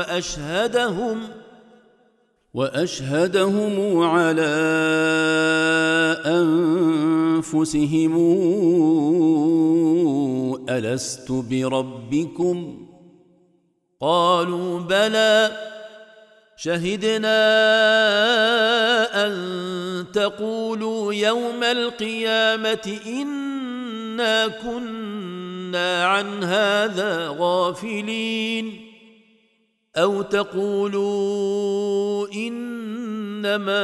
وأشهدهم على أنفسهم ألست بربكم قالوا بلى شهدنا أن تقولوا يوم القيامة إنا كنا عن هذا غافلين أو تقولوا إنما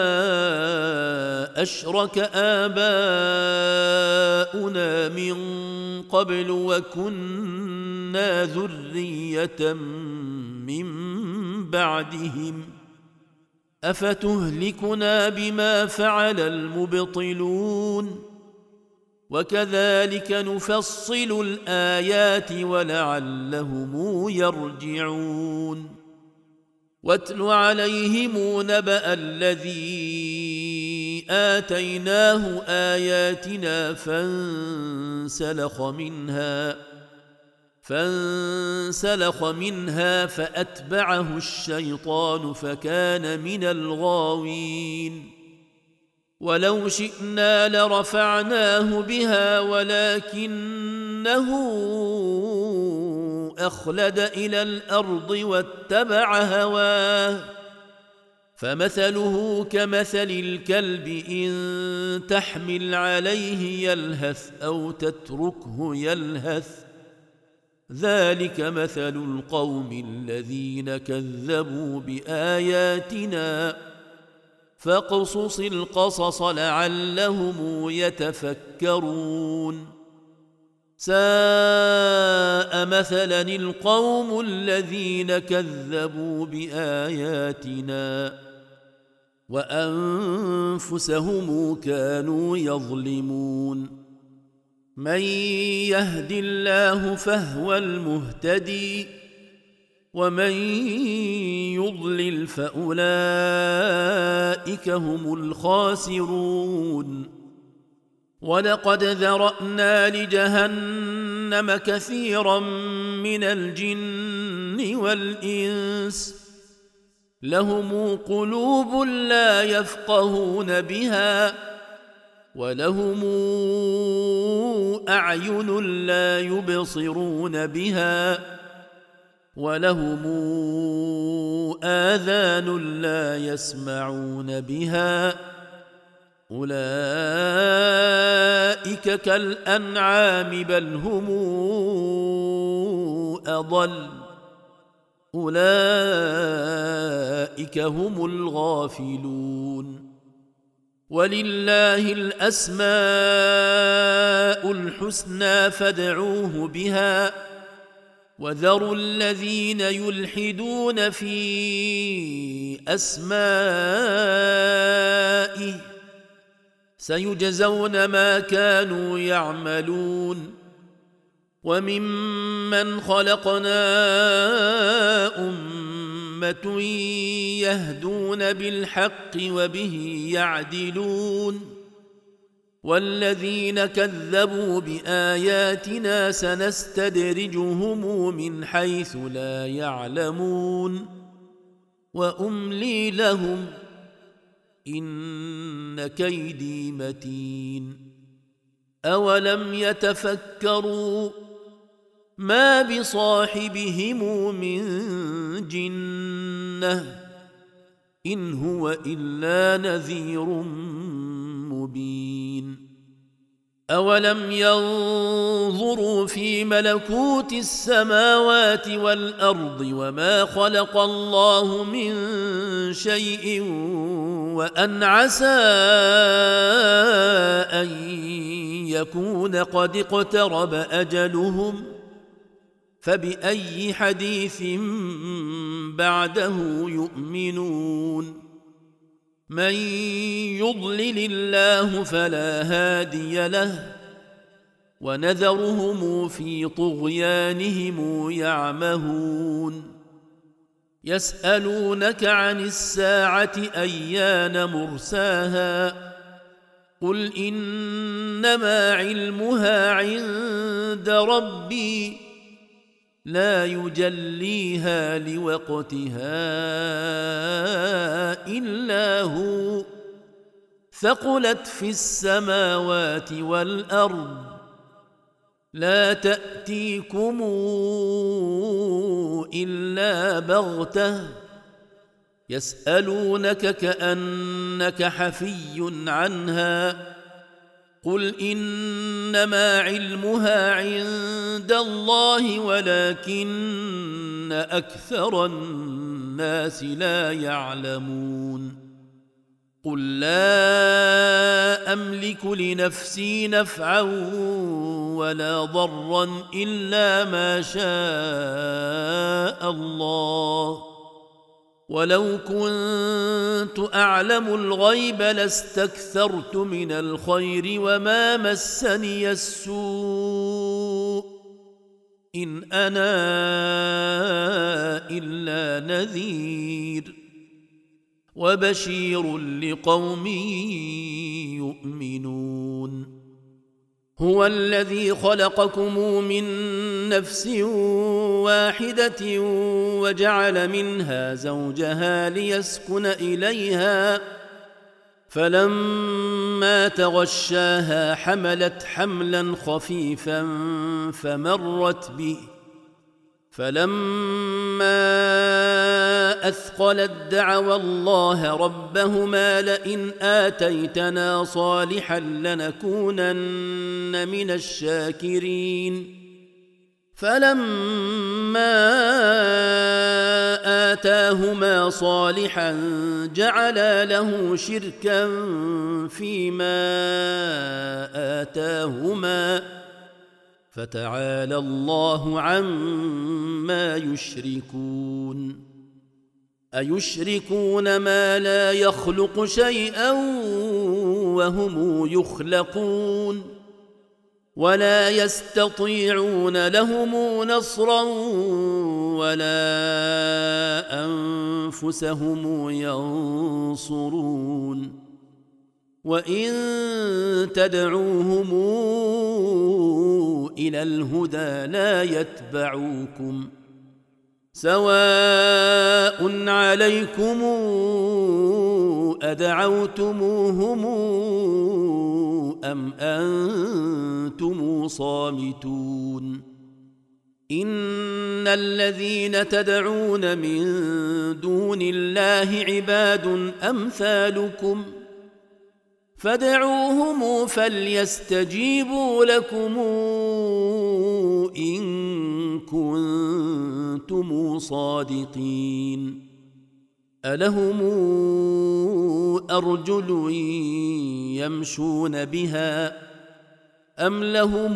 أشرك آباؤنا من قبل وكنا منا ذرية من بعدهم أفتهلكنا بما فعل المبطلون وكذلك نفصل الآيات ولعلهم يرجعون واتل عليهم نبأ الذي آتيناه آياتنا فانسلخ منها فأتبعه الشيطان فكان من الغاوين ولو شئنا لرفعناه بها ولكنه أخلد إلى الأرض واتبع هواه فمثله كمثل الكلب إن تحمل عليه يلهث أو تتركه يلهث ذلك مثل القوم الذين كذبوا بآياتنا فاقصص القصص لعلهم يتفكرون ساء مثلا القوم الذين كذبوا بآياتنا وأنفسهم كانوا يظلمون من يهد الله فهو المهتدي ومن يضلل فأولئك هم الخاسرون ولقد ذرأنا لجهنم كثيرا من الجن والإنس لهم قلوب لا يفقهون بها ولهم أعين لا يبصرون بها ولهم آذان لا يسمعون بها أولئك كالأنعام بل هم أضل أولئك هم الغافلون ولله الأسماء الحسنى فادعوه بها وذروا الذين يلحدون في أسمائه سيجزون ما كانوا يعملون وممن خلقنا أمة يهدون بالحق وبه يعدلون والذين كذبوا بآياتنا سنستدرجهم من حيث لا يعلمون وأملي لهم إن كيدي متين أولم يتفكروا ما بصاحبهم من جنة إن هو إلا نذير مبين أولم ينظروا في ملكوت السماوات والأرض وما خلق الله من شيء وأن عسى أن يكون قد اقترب أجلهم فبأي حديث بعده يؤمنون من يضلل الله فلا هادي له ونذرهم في طغيانهم يعمهون يسألونك عن الساعة أيان مرساها قل إنما علمها عند ربي لا يجليها لوقتها إلا هو ثقلت في السماوات والأرض لا تأتيكم إلا بغتة يسألونك كأنك حفي عنها قل إنما علمها عند الله ولكن أكثر الناس لا يعلمون قل لا أملك لنفسي نفعا ولا ضرا إلا ما شاء الله ولو كنت أعلم الغيب لاستكثرت من الخير وما مسني السوء إن أنا إلا نذير وبشير لقوم يؤمنون هو الذي خلقكم من نفس واحدة وجعل منها زوجها ليسكن إليها فلما تغشاها حملت حملا خفيفا فمرت به فلما أثقلت دعوا الله ربهما لئن آتيتنا صالحا لنكونن من الشاكرين فلما آتاهما صالحا جعلا له شركا فيما آتاهما فتعالى الله عما يشركون أيشركون ما لا يخلق شيئا وهم يخلقون ولا يستطيعون لهم نصرا ولا أنفسهم ينصرون وإن تدعوهم إلى الهدى لا يتبعوكم سواء عليكم أدعوتموهم أم أنتم صامتون إن الذين تدعون من دون الله عباد أمثالكم فادعوهم فليستجيبوا لكم إن كنتم صادقين ألهم أرجل يمشون بها أم لهم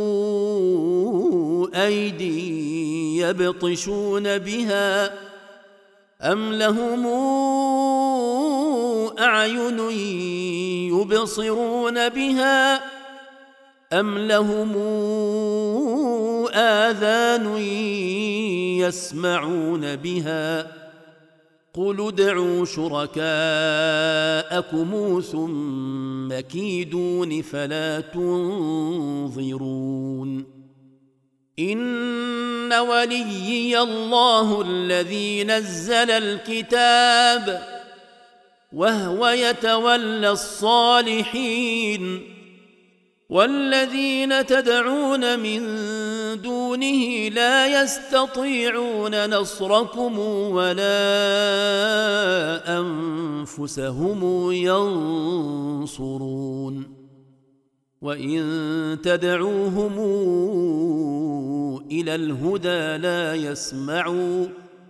أيدي يبطشون بها أم لهم أعين يبصرون بها أم لهم آذان يسمعون بها قل ادعوا شركاءكم ثم كيدون فلا تنظرون إن وليي الله الذي نزل الكتاب وهو يتولى الصالحين والذين تدعون من دونه لا يستطيعون نصركم ولا أنفسهم ينصرون وإن تدعوهم إلى الهدى لا يسمعوا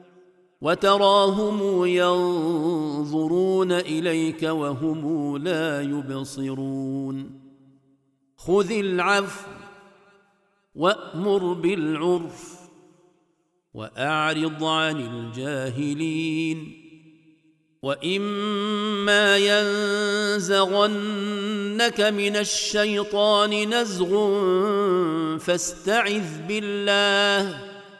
وتراهم ينظرون إليك وهم لا يبصرون خذ العفو وأمر بالعرف وأعرض عن الجاهلين وإما ينزغنك من الشيطان نزغ فاستعذ بالله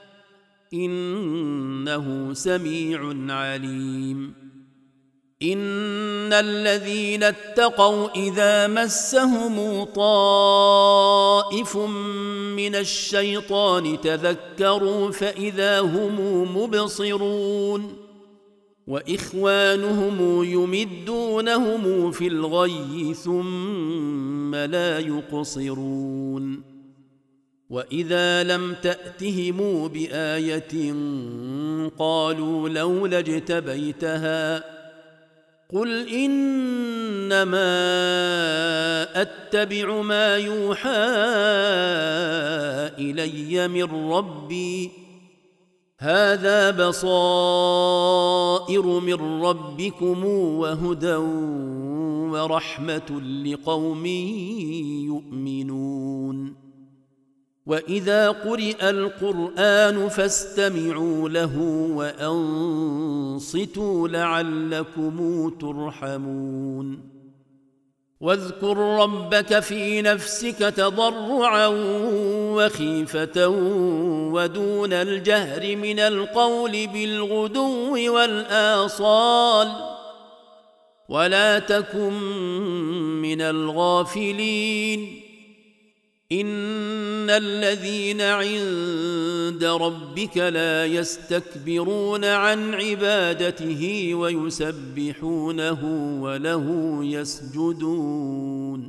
إنه سميع عليم إن الذين اتقوا إذا مسهم طائف من الشيطان تذكروا فإذا هم مبصرون وإخوانهم يمدونهم في الغي ثم لا يقصرون وإذا لم تأتهم بآية قالوا لولا اجتبيتها قل إنما أتبع ما يوحى إلي من ربي هذا بصائر من ربكم وهدى ورحمة لقوم يؤمنون وإذا قرئ القرآن فاستمعوا له وأنصتوا لعلكم ترحمون واذكر ربك في نفسك تضرعا وخيفة ودون الجهر من القول بالغدو والآصال ولا تكن من الغافلين إن الذين عند ربك لا يستكبرون عن عبادته ويسبحونه وله يسجدون